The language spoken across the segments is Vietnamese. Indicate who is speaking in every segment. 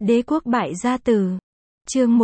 Speaker 1: Đế quốc bại gia tử. Chương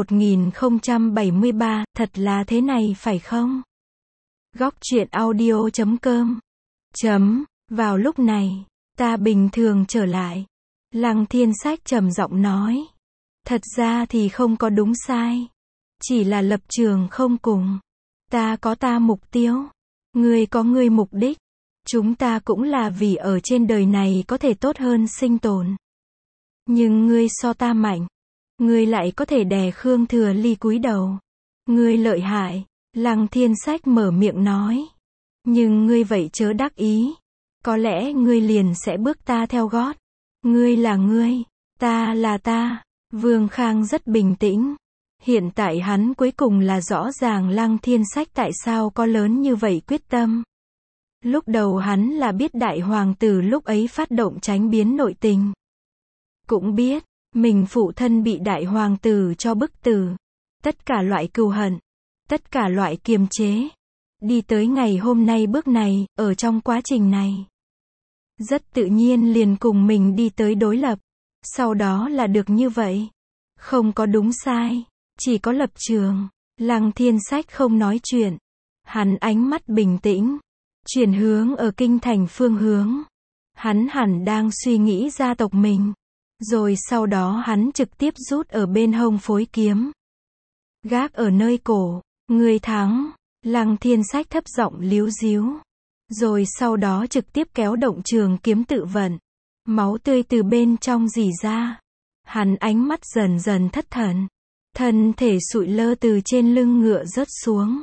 Speaker 1: 1073, thật là thế này phải không? Góc truyện audio.com. Vào lúc này, ta bình thường trở lại. Lăng Thiên Sách trầm giọng nói. Thật ra thì không có đúng sai. Chỉ là lập trường không cùng. Ta có ta mục tiêu. Ngươi có ngươi mục đích. Chúng ta cũng là vì ở trên đời này có thể tốt hơn sinh tồn. Nhưng ngươi so ta mạnh. Ngươi lại có thể đè Khương Thừa Ly cúi đầu. Ngươi lợi hại. Lăng Thiên Sách mở miệng nói. Nhưng ngươi vậy chớ đắc ý. Có lẽ ngươi liền sẽ bước ta theo gót. Ngươi là ngươi. Ta là ta. Vương Khang rất bình tĩnh. Hiện tại hắn cuối cùng là rõ ràng Lăng Thiên Sách tại sao có lớn như vậy quyết tâm. Lúc đầu hắn là biết đại hoàng tử lúc ấy phát động tránh biến nội tình. Cũng biết, mình phụ thân bị đại hoàng tử cho bức tử. Tất cả loại cừu hận, tất cả loại kiềm chế. Đi tới ngày hôm nay bước này, ở trong quá trình này. Rất tự nhiên liền cùng mình đi tới đối lập. Sau đó là được như vậy. Không có đúng sai, chỉ có lập trường. Lăng Thiên Sách không nói chuyện. Hắn ánh mắt bình tĩnh. Chuyển hướng ở kinh thành phương hướng. Hắn hẳn đang suy nghĩ gia tộc mình. Rồi sau đó hắn trực tiếp rút ở bên hông phối kiếm. Gác ở nơi cổ. Người thắng. Lăng Thiên Sách thấp giọng líu díu. Rồi sau đó trực tiếp kéo động trường kiếm tự vận. Máu tươi từ bên trong rỉ ra. Hắn ánh mắt dần dần thất thần. Thân thể sụi lơ từ trên lưng ngựa rớt xuống.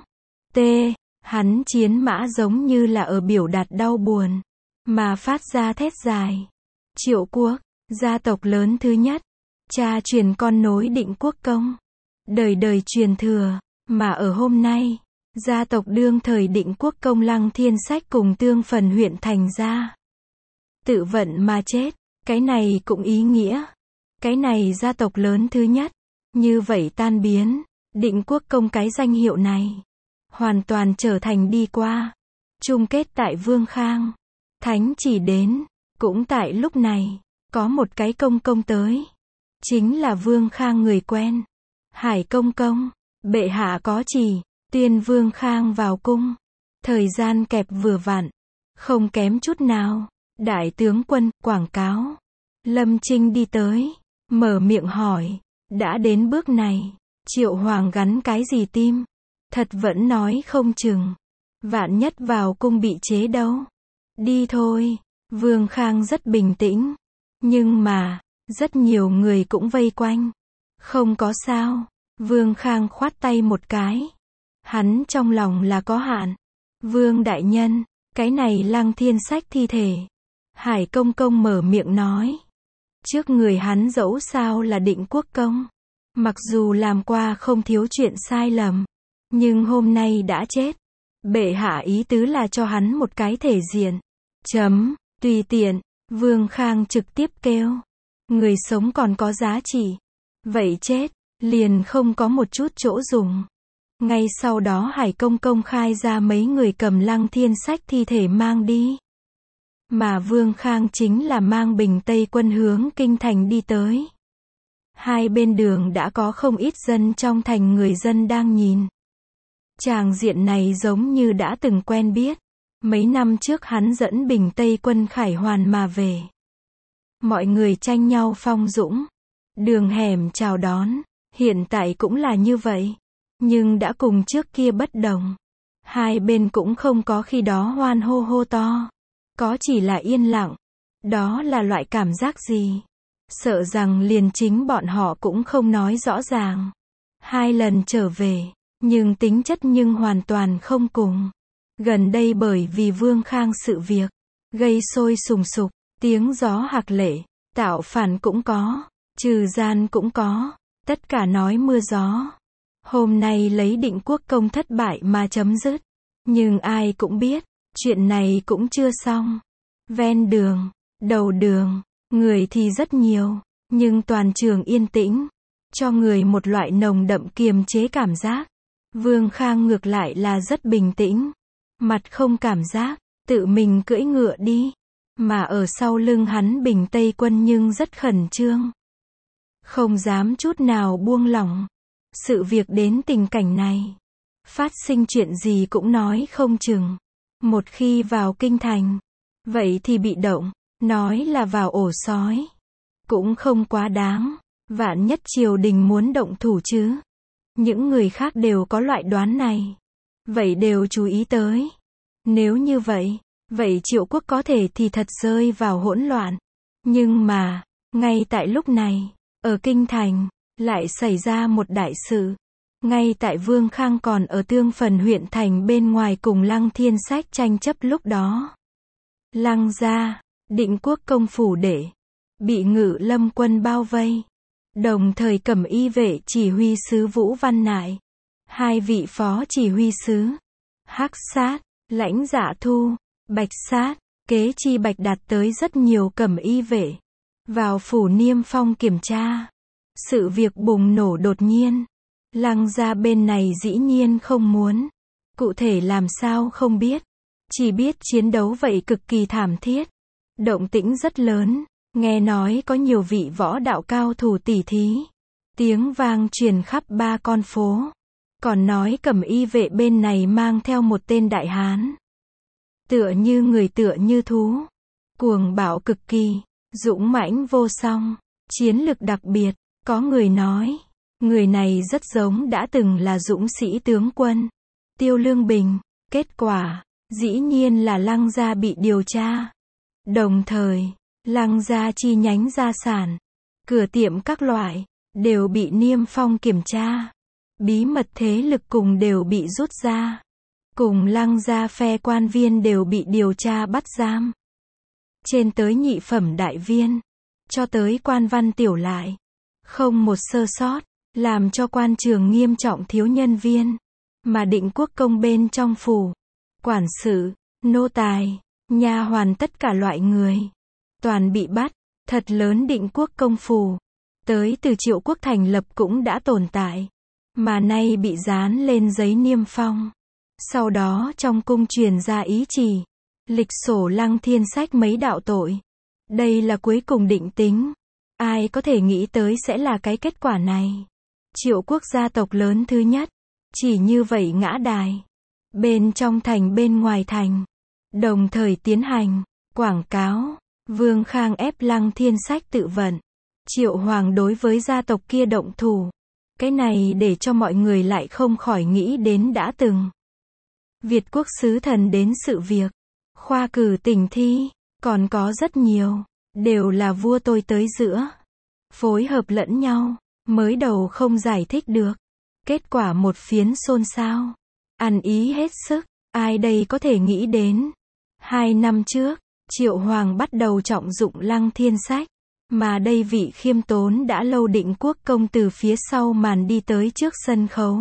Speaker 1: Hắn chiến mã giống như là ở biểu đạt đau buồn. Mà phát ra thét dài. Triệu quốc, gia tộc lớn thứ nhất. Cha truyền con nối Định Quốc công. Đời đời truyền thừa. Mà ở hôm nay, gia tộc đương thời Định Quốc công Lăng Thiên Sách cùng tương phần huyện thành ra. Tự vận mà chết. Cái này cũng ý nghĩa. Cái này gia tộc lớn thứ nhất. Như vậy tan biến. Định Quốc công cái danh hiệu này. Hoàn toàn trở thành đi qua. Chung kết tại Vương Khang. Thánh chỉ đến. Cũng tại lúc này. Có một cái công công tới. Chính là Vương Khang người quen. Hải công công. Bệ hạ có chỉ. Tuyên Vương Khang vào cung. Thời gian kẹp vừa vặn. Không kém chút nào. Đại tướng quân, quảng cáo. Lâm Trinh đi tới. Mở miệng hỏi. Đã đến bước này. Triệu Hoàng gắn cái gì tim? Thật vẫn nói không chừng. Vạn nhất vào cung bị chế đâu. Đi thôi. Vương Khang rất bình tĩnh. Nhưng mà, rất nhiều người cũng vây quanh. Không có sao. Vương Khang khoát tay một cái. Hắn trong lòng là có hạn. Vương đại nhân, cái này Lăng Thiên Sách thi thể. Hải công công mở miệng nói. Trước người hắn dẫu sao là Định Quốc công. Mặc dù làm qua không thiếu chuyện sai lầm. Nhưng hôm nay đã chết. Bệ hạ ý tứ là cho hắn một cái thể diện. Tùy tiện. Vương Khang trực tiếp kêu. Người sống còn có giá trị. Vậy chết, liền không có một chút chỗ dùng. Ngay sau đó Hải công công khai ra mấy người cầm Lăng Thiên Sách thi thể mang đi. Mà Vương Khang chính là mang Bình Tây quân hướng kinh thành đi tới. Hai bên đường đã có không ít dân trong thành người dân đang nhìn. Tràng diện này giống như đã từng quen biết. Mấy năm trước hắn dẫn Bình Tây quân khải hoàn mà về. Mọi người tranh nhau phong dũng. Đường hẻm chào đón. Hiện tại cũng là như vậy. Nhưng đã cùng trước kia bất đồng. Hai bên cũng không có khi đó hoan hô hô to. Có chỉ là yên lặng. Đó là loại cảm giác gì? Sợ rằng liền chính bọn họ cũng không nói rõ ràng. Hai lần trở về. Nhưng tính chất nhưng hoàn toàn không cùng. Gần đây bởi vì Vương Khang sự việc. Gây sôi sùng sục. Tiếng gió hạc lệ. Tạo phản cũng có. Trừ gian cũng có. Tất cả nói mưa gió. Hôm nay lấy Định Quốc công thất bại mà chấm dứt. Nhưng ai cũng biết. Chuyện này cũng chưa xong. Ven đường. Đầu đường. Người thì rất nhiều. Nhưng toàn trường yên tĩnh. Cho người một loại nồng đậm kiềm chế cảm giác. Vương Khang ngược lại là rất bình tĩnh. Mặt không cảm giác. Tự mình cưỡi ngựa đi. Mà ở sau lưng hắn Bình Tây quân nhưng rất khẩn trương. không dám chút nào buông lỏng. Sự việc đến tình cảnh này, phát sinh chuyện gì cũng nói không chừng. Một khi vào kinh thành, vậy thì bị động, nói là vào ổ sói, cũng không quá đáng. Vạn nhất triều đình muốn động thủ chứ. Những người khác đều có loại đoán này, vậy đều chú ý tới. Nếu như vậy, vậy Triệu quốc có thể thì thật rơi vào hỗn loạn. Nhưng mà, ngay tại lúc này, ở kinh thành, lại xảy ra một đại sự. Ngay tại Vương Khang còn ở Tương Phần huyện thành bên ngoài cùng Lăng Thiên Sách tranh chấp lúc đó. Lăng gia, Định Quốc công phủ đệ, bị Ngự Lâm quân bao vây. Đồng thời Cẩm Y vệ chỉ huy sứ Vũ Văn Nại, hai vị phó chỉ huy sứ, Hắc Sát, Lãnh Dạ Thu, Bạch Sát, Kế Chi Bạch Đạt tới rất nhiều Cẩm Y vệ, vào phủ Niêm Phong kiểm tra. Sự việc bùng nổ đột nhiên. Lăng gia bên này dĩ nhiên không muốn. Cụ thể làm sao không biết. Chỉ biết chiến đấu vậy cực kỳ thảm thiết. Động tĩnh rất lớn. Nghe nói có nhiều vị võ đạo cao thủ tỉ thí. Tiếng vang truyền khắp ba con phố. Còn nói Cẩm Y vệ bên này mang theo một tên đại hán. Tựa như người tựa như thú. Cuồng bạo cực kỳ. Dũng mãnh vô song. Chiến lực đặc biệt. Có người nói, người này rất giống đã từng là dũng sĩ tướng quân Tiêu Lương Bình. Kết quả, dĩ nhiên là Lăng gia bị điều tra. Đồng thời, Lăng gia chi nhánh gia sản, cửa tiệm các loại, đều bị Niêm Phong kiểm tra. Bí mật thế lực cùng đều bị rút ra. Cùng Lăng gia phe quan viên đều bị điều tra bắt giam. Trên tới nhị phẩm đại viên, cho tới quan văn tiểu lại. Không một sơ sót, làm cho quan trường nghiêm trọng thiếu nhân viên. Mà Định Quốc công bên trong phủ, quản sự, nô tài, nha hoàn tất cả loại người, toàn bị bắt. Thật lớn Định Quốc công phủ, tới từ Triệu quốc thành lập cũng đã tồn tại, mà nay bị dán lên giấy niêm phong. Sau đó trong cung truyền ra ý chỉ, lịch sổ Lăng Thiên Sách mấy đạo tội. Đây là cuối cùng định tính. Ai có thể nghĩ tới sẽ là cái kết quả này. Triệu quốc gia tộc lớn thứ nhất, chỉ như vậy ngã đài. Bên trong thành bên ngoài thành, đồng thời tiến hành quảng cáo. Vương Khang ép Lăng Thiên Sách tự vận. Triệu Hoàng đối với gia tộc kia động thủ. Cái này để cho mọi người lại không khỏi nghĩ đến đã từng Việt quốc sứ thần đến sự việc, khoa cử tỉnh thi, còn có rất nhiều, đều là vua tôi tới giữa. Phối hợp lẫn nhau, mới đầu không giải thích được. Kết quả một phiến xôn xao, ăn ý hết sức, ai đây có thể nghĩ đến. 2 năm trước, Triệu Hoàng bắt đầu trọng dụng Lăng Thiên Sách, mà đây vị khiêm tốn đã lâu Định Quốc công từ phía sau màn đi tới trước sân khấu.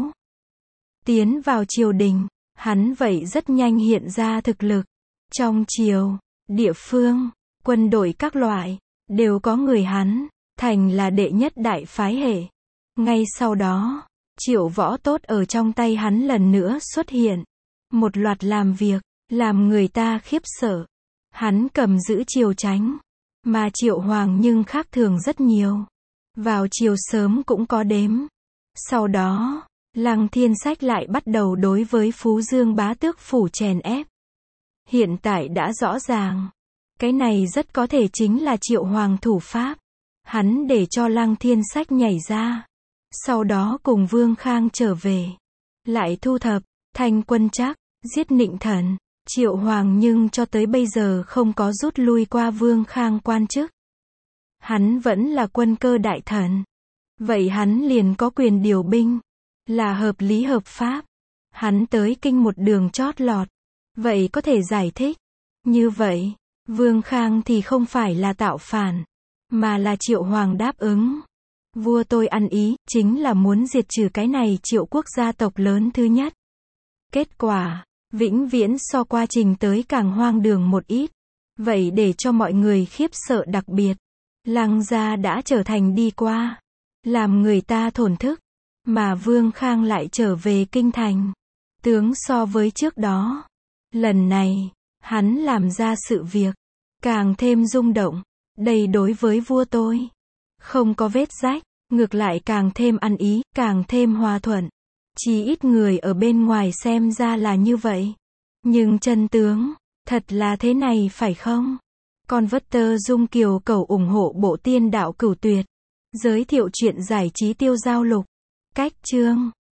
Speaker 1: Tiến vào triều đình, hắn vậy rất nhanh hiện ra thực lực. Trong triều, địa phương, quân đội các loại, đều có người hắn, thành là đệ nhất đại phái hệ. Ngay sau đó, Triệu võ tốt ở trong tay hắn lần nữa xuất hiện. Một loạt làm việc, làm người ta khiếp sợ. Hắn cầm giữ triều tránh, mà Triệu Hoàng nhưng khác thường rất nhiều. Vào chiều sớm cũng có đếm. Sau đó, Lăng Thiên Sách lại bắt đầu đối với Phú Dương bá tước phủ chèn ép. Hiện tại đã rõ ràng, cái này rất có thể chính là Triệu Hoàng thủ pháp. Hắn để cho Lăng Thiên Sách nhảy ra, sau đó cùng Vương Khang trở về, lại thu thập Thanh Quân Trác, giết Nịnh Thần. Triệu Hoàng nhưng cho tới bây giờ không có rút lui qua Vương Khang quan chức. Hắn vẫn là quân cơ đại thần. Vậy hắn liền có quyền điều binh, là hợp lý hợp pháp. Hắn tới kinh một đường chót lọt, vậy có thể giải thích. Như vậy, Vương Khang thì không phải là tạo phản, mà là Triệu Hoàng đáp ứng. Vua tôi ăn ý, chính là muốn diệt trừ cái này Triệu quốc gia tộc lớn thứ nhất. Kết quả, vĩnh viễn so quá trình tới càng hoang đường một ít. Vậy để cho mọi người khiếp sợ đặc biệt, Lăng gia đã trở thành đi qua, làm người ta thổn thức, mà Vương Khang lại trở về kinh thành. Tướng so với trước đó, lần này, hắn làm ra sự việc, càng thêm rung động. Đây đối với vua tôi, không có vết rách, ngược lại càng thêm ăn ý, càng thêm hòa thuận. Chỉ ít người ở bên ngoài xem ra là như vậy. Nhưng chân tướng, thật là thế này phải không? Converter Dung Kiều cầu ủng hộ bộ tiên đạo Cửu Tuyệt. Giới thiệu chuyện giải trí tiêu giao lục. Cách chương